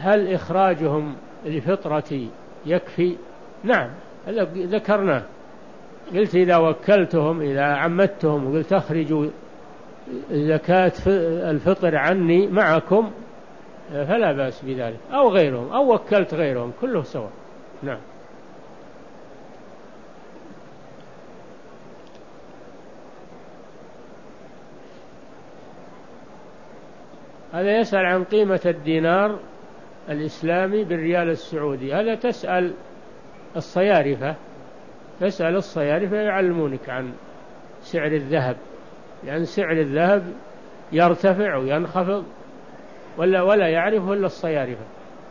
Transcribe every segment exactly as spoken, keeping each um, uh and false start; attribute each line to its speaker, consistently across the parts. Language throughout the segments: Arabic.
Speaker 1: هل إخراجهم لفطرتي يكفي؟ نعم، ذكرناه، قلت إذا وكلتهم، إذا عمدتهم وقلت أخرجوا زكاة الفطر عني معكم فلا بأس بذلك، أو غيرهم، أو وكلت غيرهم، كله سواء. نعم. هذا يسأل عن قيمة الدينار الإسلامي بالريال السعودي. هذا تسأل الصيارفة، تسأل الصيارفة يعلمونك عن سعر الذهب، لأن سعر الذهب يرتفع وينخفض، ولا ولا يعرفه إلا الصيارفة.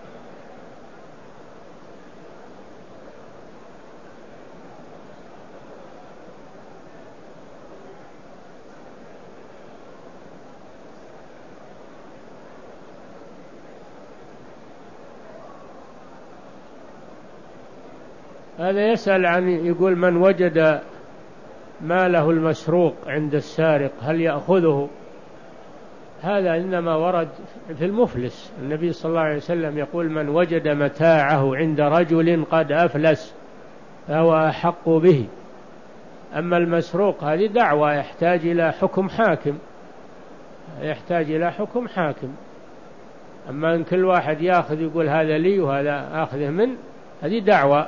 Speaker 1: هذا يسأل عن، يقول من وجد ماله المسروق عند السارق هل يأخذه؟ هذا إنما ورد في المفلس. النبي صلى الله عليه وسلم يقول من وجد متاعه عند رجل قد أفلس فهو أحق به. أما المسروق هذه دعوة يحتاج إلى حكم حاكم، يحتاج إلى حكم حاكم. أما أن كل واحد يأخذ يقول هذا لي وهذا أخذه من، هذه دعوة.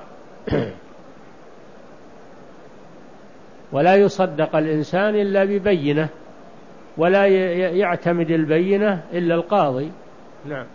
Speaker 1: ولا يصدق الإنسان إلا ببينة، ولا يعتمد البينة إلا القاضي. نعم.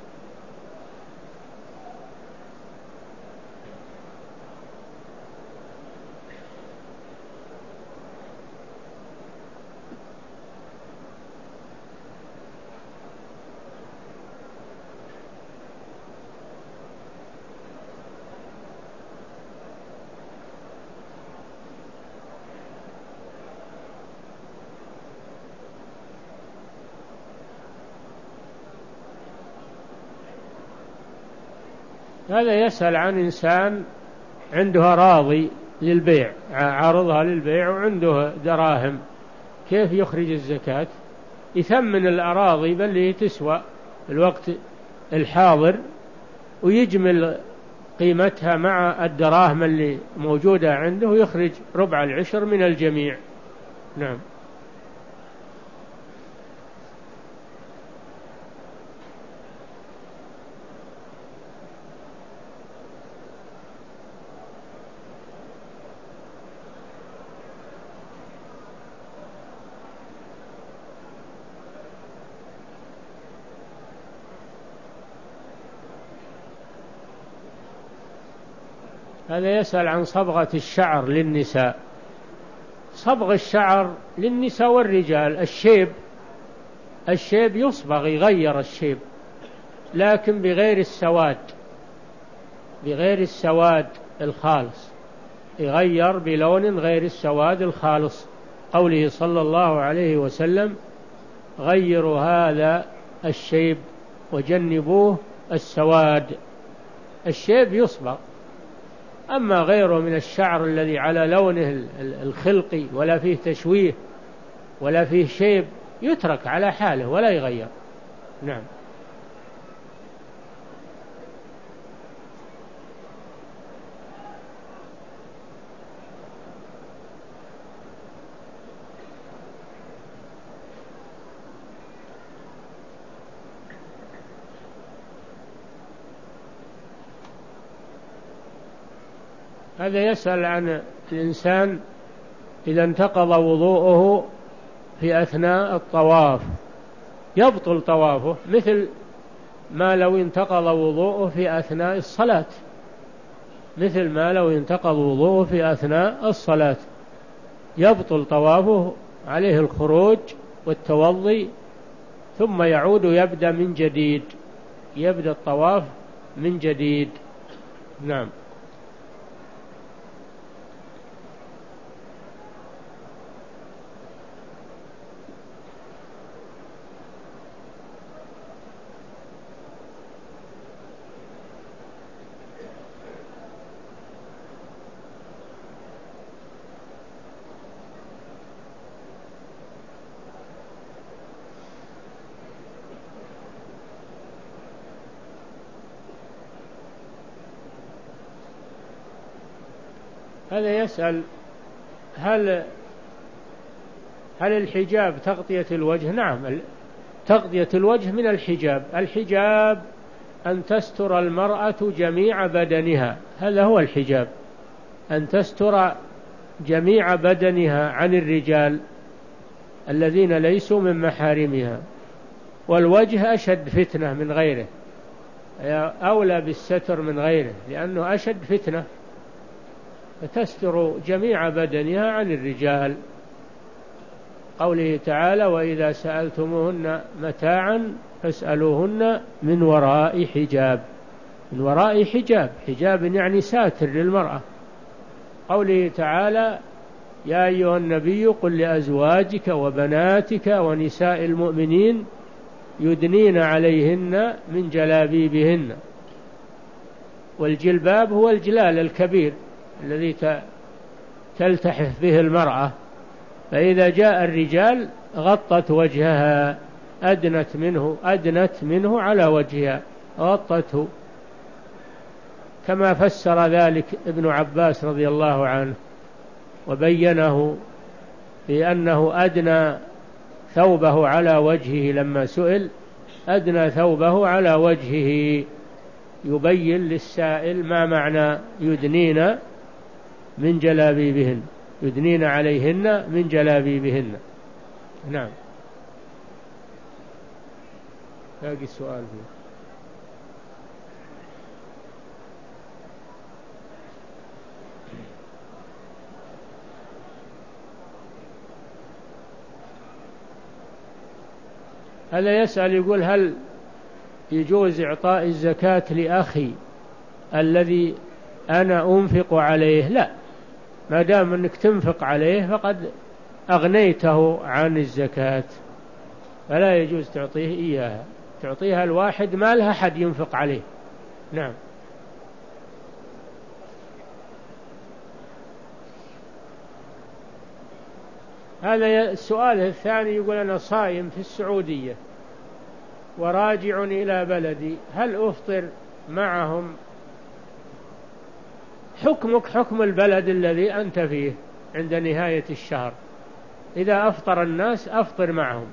Speaker 1: هذا يسأل عن إنسان عنده أراضي للبيع، عارضها للبيع وعنده دراهم، كيف يخرج الزكاة؟ يثمن الأراضي بل هي تسوى الوقت الحاضر ويجمل قيمتها مع الدراهم اللي موجودة عنده ويخرج ربع العشر من الجميع. نعم. هذا يسأل عن صبغة الشعر للنساء. صبغ الشعر للنساء والرجال، الشيب، الشيب يصبغ، يغير الشيب، لكن بغير السواد، بغير السواد الخالص، يغير بلون غير السواد الخالص. قوله صلى الله عليه وسلم غيروا هذا الشيب وجنبوه السواد. الشيب يصبغ، أما غيره من الشعر الذي على لونه الخلقي ولا فيه تشويه ولا فيه شيب يترك على حاله ولا يغير. نعم. هذا يسأل عن الإنسان إذا انتقض وضوءه في أثناء الطواف يبطل طوافه، مثل ما لو انتقض وضوءه في أثناء الصلاة، مثل ما لو انتقض وضوءه في أثناء الصلاة يبطل طوافه، عليه الخروج والتوضي ثم يعود يبدأ من جديد، يبدأ الطواف من جديد. نعم. هذا يسأل هل هل الحجاب تغطية الوجه؟ نعم، تغطية الوجه من الحجاب. الحجاب أن تستر المرأة جميع بدنها، هذا هو الحجاب، أن تستر جميع بدنها عن الرجال الذين ليسوا من محارمها. والوجه أشد فتنة من غيره، أولى بالستر من غيره لأنه أشد فتنة، فتستر جميع بدنها عن الرجال. قوله تعالى: وإذا سألتموهن متاعا فاسألوهن من وراء حجاب. من وراء حجاب، حجاب يعني ساتر للمرأة. قوله تعالى: يا أيها النبي قل لأزواجك وبناتك ونساء المؤمنين يدنين عليهن من جلابيبهن. والجلباب هو الجلال الكبير الذي تلتحف به المرأة، فإذا جاء الرجال غطت وجهها، أدنت منه أدنت منه على وجهها، غطته، كما فسر ذلك ابن عباس رضي الله عنه وبينه بأنه أدنى ثوبه على وجهه لما سئل، أدنى ثوبه على وجهه، يبين للسائل ما معنى يدنين من جلابيبهن، يدنين عليهن من جلابيبهن. نعم. باقي السؤال فيه. هذا يسأل يقول: هل يجوز إعطاء الزكاة لأخي الذي أنا أنفق عليه؟ لا، ما دام أنك تنفق عليه فقد أغنيته عن الزكاة، فلا يجوز تعطيه إياها، تعطيها الواحد ما لها أحد ينفق عليه. نعم. هذا السؤال الثاني يقول: أنا صائم في السعودية وراجع إلى بلدي، هل أفطر معهم؟ حكمك حكم البلد الذي أنت فيه عند نهاية الشهر، إذا أفطر الناس أفطر معهم،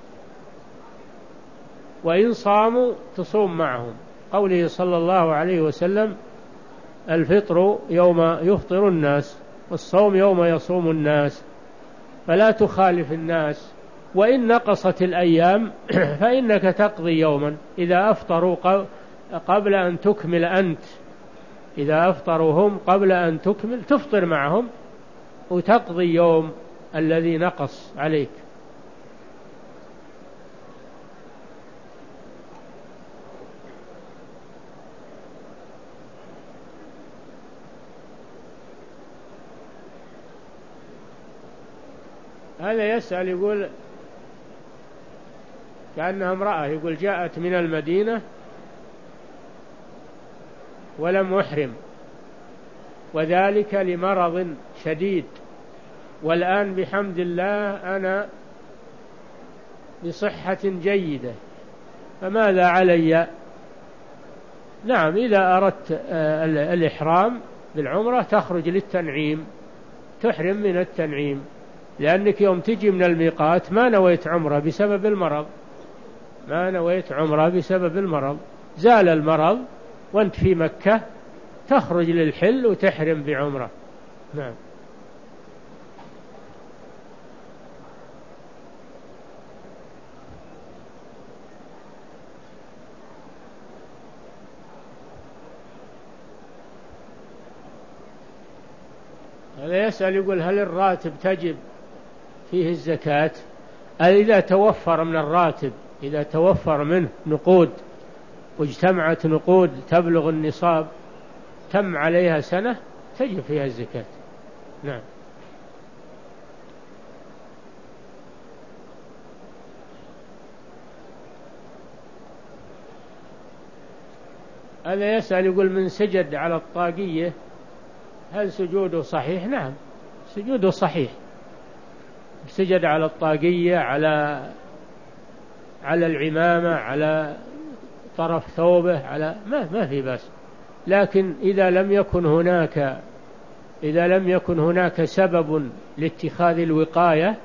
Speaker 1: وإن صاموا تصوم معهم. قوله صلى الله عليه وسلم: الفطر يوم يفطر الناس والصوم يوم يصوم الناس، فلا تخالف الناس، وإن نقصت الأيام فإنك تقضي يوما إذا أفطروا قبل أن تكمل أنت، إذا أفطروا هم قبل أن تكمل تفطر معهم وتقضي يوم الذي نقص عليك. هذا يسأل يقول كأنها امرأة، يقول: جاءت من المدينة ولم أحرم، وذلك لمرض شديد، والآن بحمد الله أنا بصحة جيدة، فماذا علي؟ نعم، إذا أردت الإحرام بالعمرة تخرج للتنعيم، تحرم من التنعيم، لأنك يوم تجي من الميقات ما نويت عمرة بسبب المرض، ما نويت عمرة بسبب المرض، زال المرض وانت في مكة تخرج للحل وتحرم بعمرة. نعم. هذا يسأل يقول: هل الراتب تجب فيه الزكاة؟ إذا توفر من الراتب، إذا توفر منه نقود واجتمعت نقود تبلغ النصاب تم عليها سنة تجب فيها الزكاة. نعم. هذا يسأل يقول: من سجد على الطاقية هل سجوده صحيح؟ نعم، سجوده صحيح، سجد على الطاقية، على على العمامة، على طرف ثوبه، على ما ما في بس، لكن إذا لم يكن هناك إذا لم يكن هناك سبب لاتخاذ الوقاية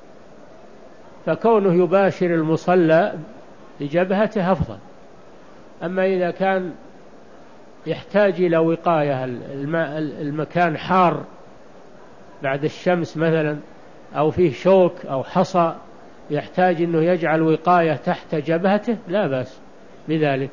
Speaker 1: فكونه يباشر المصلى بجبهته أفضل. أما إذا كان يحتاج إلى وقاية، المكان حار بعد الشمس مثلا، أو فيه شوك أو حصى يحتاج أنه يجعل وقاية تحت جبهته، لا بأس بذلك.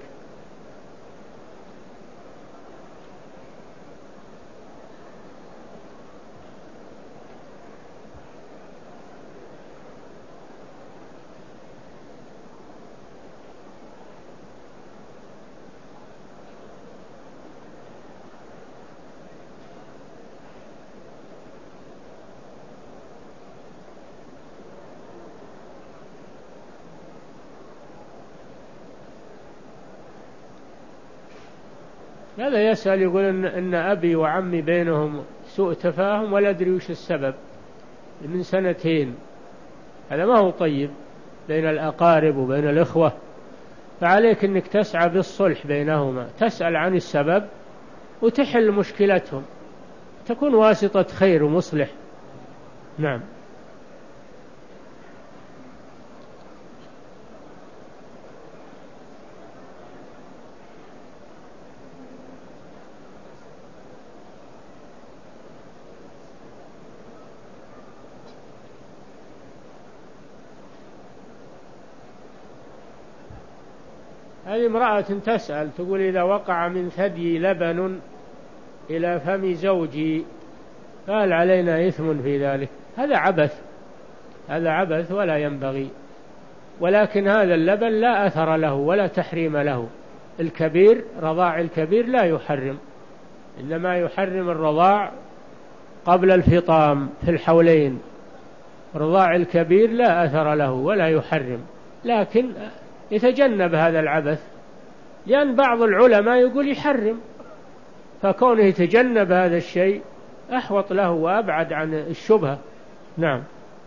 Speaker 1: هذا يسأل يقول إن, إن أبي وعمي بينهم سوء تفاهم ولا أدري وش السبب من سنتين، هذا ما هو طيب بين الأقارب وبين الإخوة، فعليك أنك تسعى بالصلح بينهما، تسأل عن السبب وتحل مشكلتهم، تكون واسطة خير ومصلح. نعم. هذه امرأة تسأل تقول إذا وقع من ثدي لبن إلى فم زوجي فهل علينا إثم في ذلك؟ هذا عبث، هذا عبث ولا ينبغي، ولكن هذا اللبن لا أثر له ولا تحريم له. الكبير رضاع الكبير لا يحرم، إنما يحرم الرضاع قبل الفطام في الحولين. رضاع الكبير لا أثر له ولا يحرم، لكن يتجنب هذا العبث، لأن بعض العلماء يقول يحرم، فكونه يتجنب هذا الشيء أحوط له وأبعد عن الشبهة. نعم.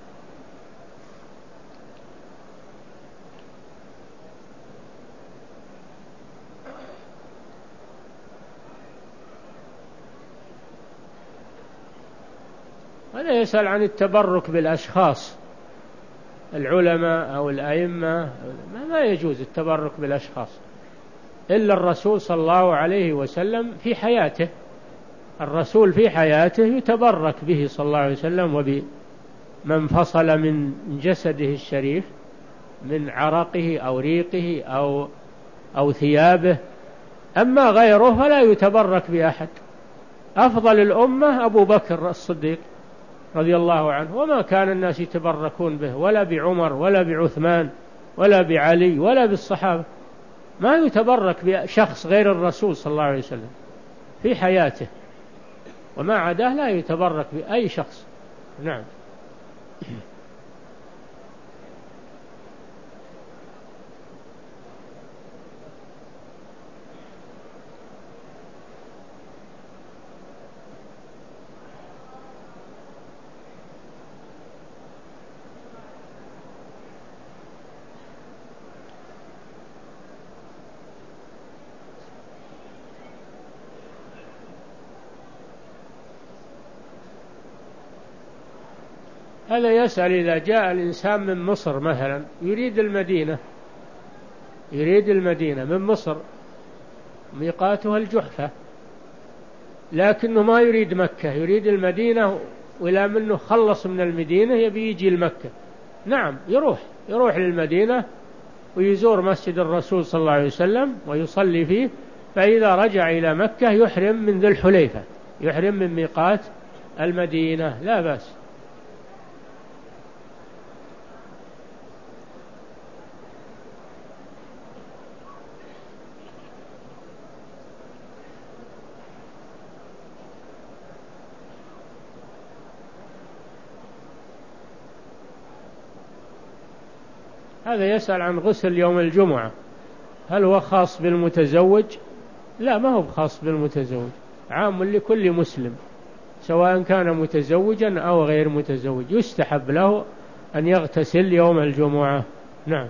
Speaker 1: هذا يسأل عن التبرك بالأشخاص، العلماء أو الأئمة، ما يجوز التبرك بالأشخاص إلا الرسول صلى الله عليه وسلم في حياته، الرسول في حياته يتبرك به صلى الله عليه وسلم وبمن فصل من جسده الشريف من عرقه أو ريقه أو أو ثيابه. أما غيره فلا يتبرك بأحد. أفضل الأمة أبو بكر الصديق رضي الله عنه، وما كان الناس يتبركون به، ولا بعمر ولا بعثمان ولا بعلي ولا بالصحابة، ما يتبرك بشخص غير الرسول صلى الله عليه وسلم في حياته، وما عداه لا يتبرك بأي شخص. نعم. هذا يسأل إذا جاء الإنسان من مصر مثلا يريد المدينة، يريد المدينة من مصر ميقاتها الجحفة، لكنه ما يريد مكة، يريد المدينة، وإلى منه خلص من المدينة يبي يجي المكة. نعم، يروح يروح للمدينة ويزور مسجد الرسول صلى الله عليه وسلم ويصلي فيه، فإذا رجع إلى مكة يحرم من ذي الحليفة، يحرم من ميقات المدينة، لا بأس. هذا يسأل عن غسل يوم الجمعة، هل هو خاص بالمتزوج؟ لا، ما هو خاص بالمتزوج، عام لكل مسلم سواء كان متزوجا أو غير متزوج، يستحب له أن يغتسل يوم الجمعة. نعم.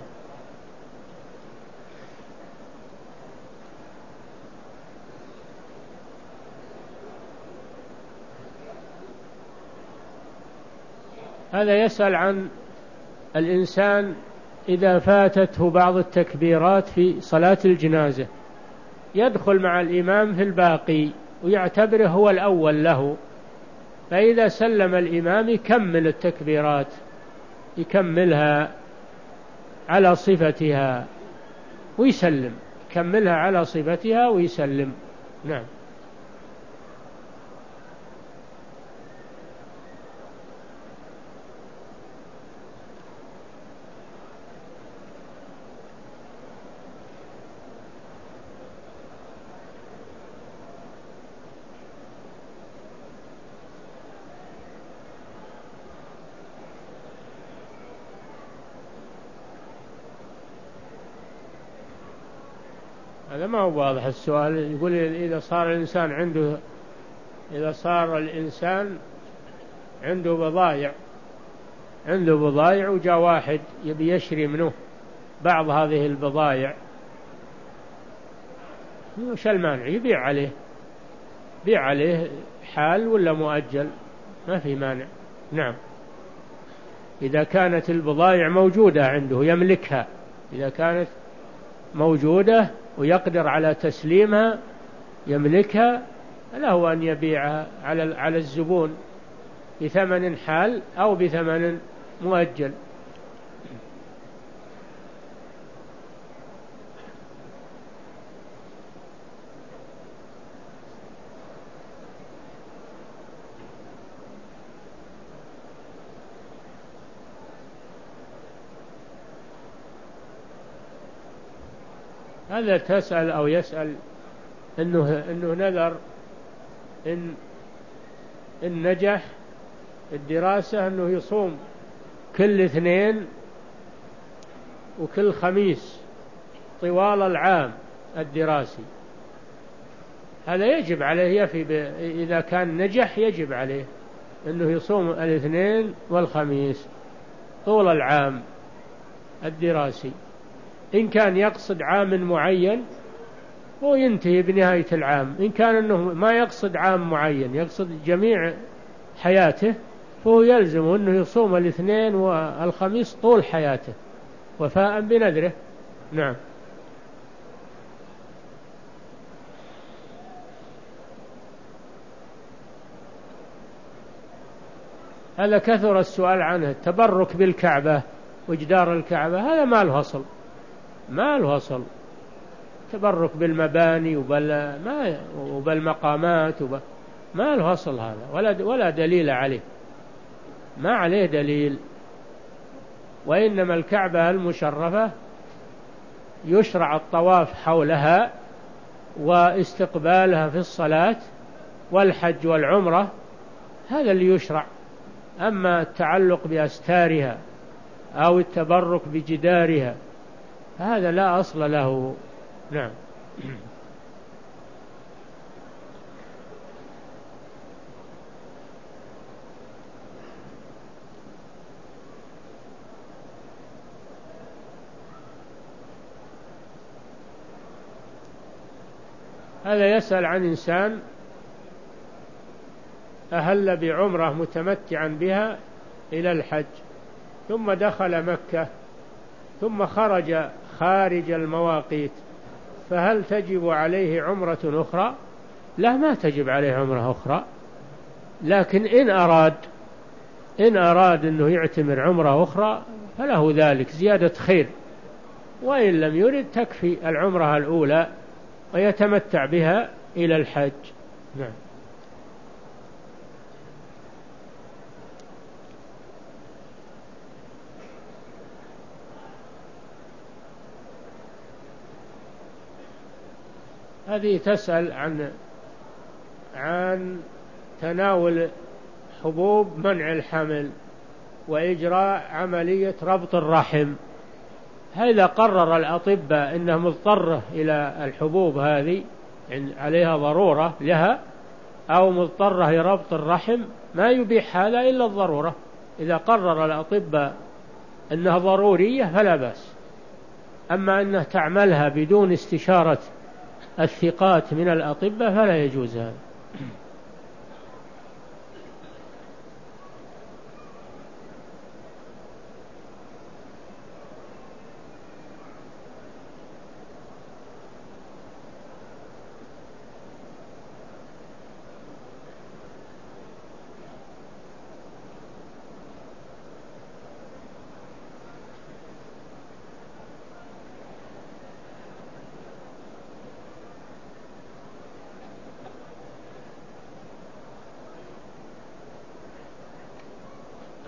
Speaker 1: هذا يسأل عن الإنسان إذا فاتته بعض التكبيرات في صلاة الجنازة يدخل مع الإمام في الباقي ويعتبره هو الأول له، فإذا سلم الإمام يكمل التكبيرات، يكملها على صفتها ويسلم، يكملها على صفتها ويسلم. نعم. هذا ما هو واضح السؤال. يقول إذا صار الإنسان عنده إذا صار الإنسان عنده بضائع عنده بضائع وجاء واحد يبي يشري منه بعض هذه البضائع، وش المانع؟ يبيع عليه، بيع عليه حال ولا مؤجل، ما في مانع. نعم، إذا كانت البضائع موجودة عنده يملكها، إذا كانت موجودة ويقدر على تسليمها يملكها، له أن يبيعها على على الزبون بثمن حال أو بثمن مؤجل. هذا تسأل أو يسأل إنه إنه نذر إن إن نجح الدراسة أنه يصوم كل اثنين وكل خميس طوال العام الدراسي. هذا يجب عليه يفي إذا كان نجح يجب عليه أنه يصوم الاثنين والخميس طول العام الدراسي. إن كان يقصد عام معين هو ينتهي بنهاية العام، إن كان أنه ما يقصد عام معين يقصد جميع حياته فهو يلزم أنه يصوم الاثنين والخميس طول حياته وفاء بنذره. نعم. هذا كثر السؤال عنه، التبرك بالكعبة وجدار الكعبة، هذا ما له أصل، ما له أصل. تبرك بالمباني وبال ما وبالمقامات وب... ما له أصل هذا، ولا ولا دليل عليه، ما عليه دليل. وإنما الكعبة المشرفة يشرع الطواف حولها واستقبالها في الصلاة والحج والعمرة، هذا اللي يشرع. أما التعلق بأستارها أو التبرك بجدارها هذا لا أصل له. نعم. هذا يسأل عن إنسان أهل بعمرة متمتعا بها إلى الحج ثم دخل مكة ثم خرج خارج المواقيت، فهل تجب عليه عمرة أخرى؟ لا، ما تجب عليه عمرة أخرى، لكن إن أراد إن أراد أنه يعتمر عمرة أخرى فله ذلك زيادة خير، وإن لم يرد تكفي العمرة الأولى ويتمتع بها إلى الحج. نعم. هذه تسأل عن عن تناول حبوب منع الحمل وإجراء عملية ربط الرحم. هذا قرر الأطباء إنها مضطرة إلى الحبوب هذه، عليها ضرورة لها، أو مضطرة لربط الرحم، ما يبيح هذا إلا الضرورة. إذا قرر الأطباء أنها ضرورية فلا بأس، أما أنها تعملها بدون استشارة الثقات من الأطباء فلا يجوز هذا.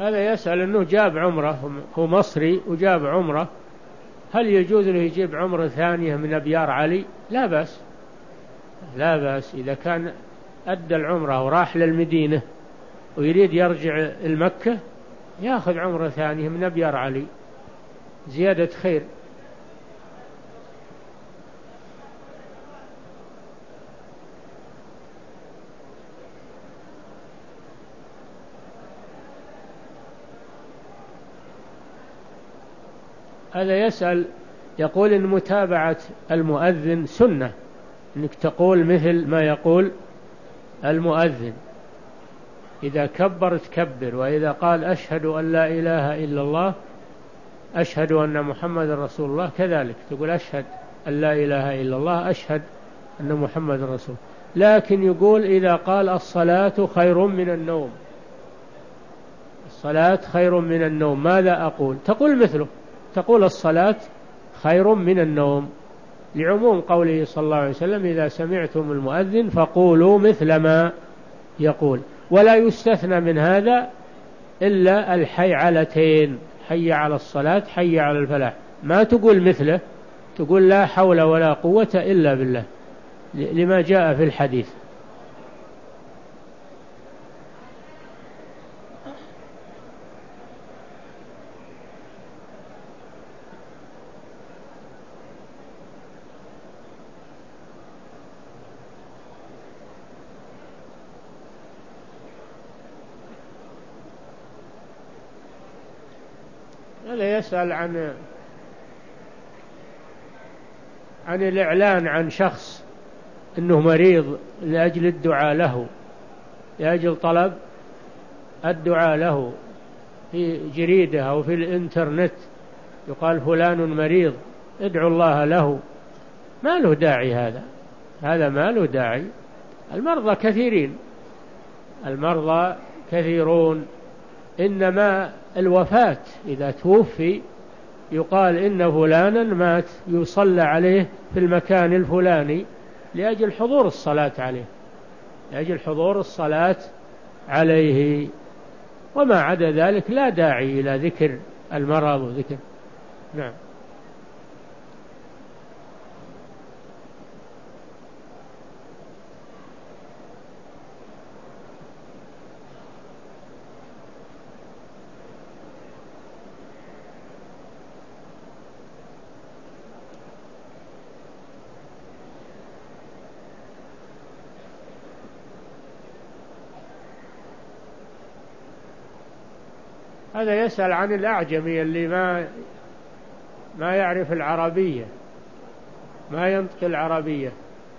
Speaker 1: هذا يسأل أنه جاب عمرة، هو مصري وجاب عمرة، هل يجوز له يجيب عمرة ثانية من أبيار علي؟ لا بأس، لا بأس إذا كان أدى العمرة وراح للمدينة ويريد يرجع المكة يأخذ عمرة ثانية من أبيار علي، زيادة خير. هذا يسأل يقول إن متابعة المؤذن سنة، إنك تقول مثل ما يقول المؤذن، إذا كبر تكبر، وإذا قال أشهد أن لا إله إلا الله أشهد أن محمد رسول الله كذلك تقول أشهد أن لا إله إلا الله أشهد أن محمد رسول. لكن يقول إذا قال الصلاة خير من النوم، الصلاة خير من النوم، ماذا أقول؟ تقول مثله، تقول الصلاة خير من النوم، لعموم قوله صلى الله عليه وسلم إذا سمعتم المؤذن فقولوا مثل ما يقول. ولا يستثنى من هذا إلا الحيعلتين، حي على الصلاة حي على الفلاح، ما تقول مثله، تقول لا حول ولا قوة إلا بالله لما جاء في الحديث. هذا يسأل عن عن الإعلان عن شخص أنه مريض لأجل الدعاء له، لأجل طلب الدعاء له في جريدة أو في الإنترنت، يقال فلان مريض ادعوا الله له، ما له داعي هذا، هذا ما له داعي. المرضى كثيرين، المرضى كثيرون، إنما الوفاة إذا توفي يقال إن فلانا مات يصلى عليه في المكان الفلاني لأجل حضور الصلاة عليه، لأجل حضور الصلاة عليه، وما عدا ذلك لا داعي إلى ذكر المرض وذكر. نعم. هذا يسأل عن الأعجمي اللي ما ما يعرف العربية، ما ينطق العربية،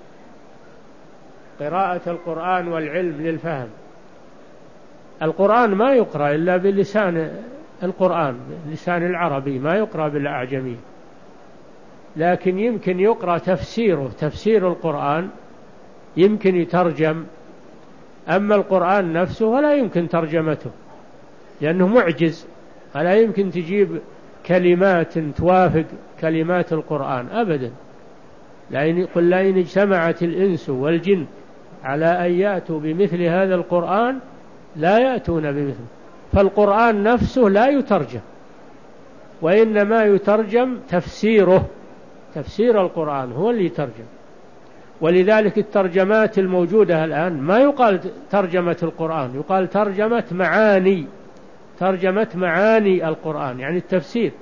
Speaker 1: قراءة القرآن والعلم للفهم. القرآن ما يقرأ إلا بلسان القرآن، لسان العربي، ما يقرأ بالأعجمي، لكن يمكن يقرأ تفسيره، تفسير القرآن يمكن يترجم، أما القرآن نفسه ولا يمكن ترجمته لأنه معجز، ولا يمكن تجيب كلمات توافق كلمات القرآن أبدا. لأن قل لئن اجتمعت الإنس والجن على أن يأتوا بمثل هذا القرآن لا يأتون بمثله. فالقرآن نفسه لا يترجم، وإنما يترجم تفسيره، تفسير القرآن هو اللي يترجم. ولذلك الترجمات الموجودة الآن ما يقال ترجمة القرآن، يقال ترجمة معاني، ترجمة معاني القرآن، يعني التفسير.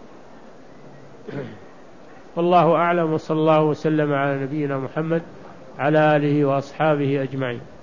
Speaker 1: والله أعلم، وصلى الله وسلم على نبينا محمد على آله وأصحابه أجمعين.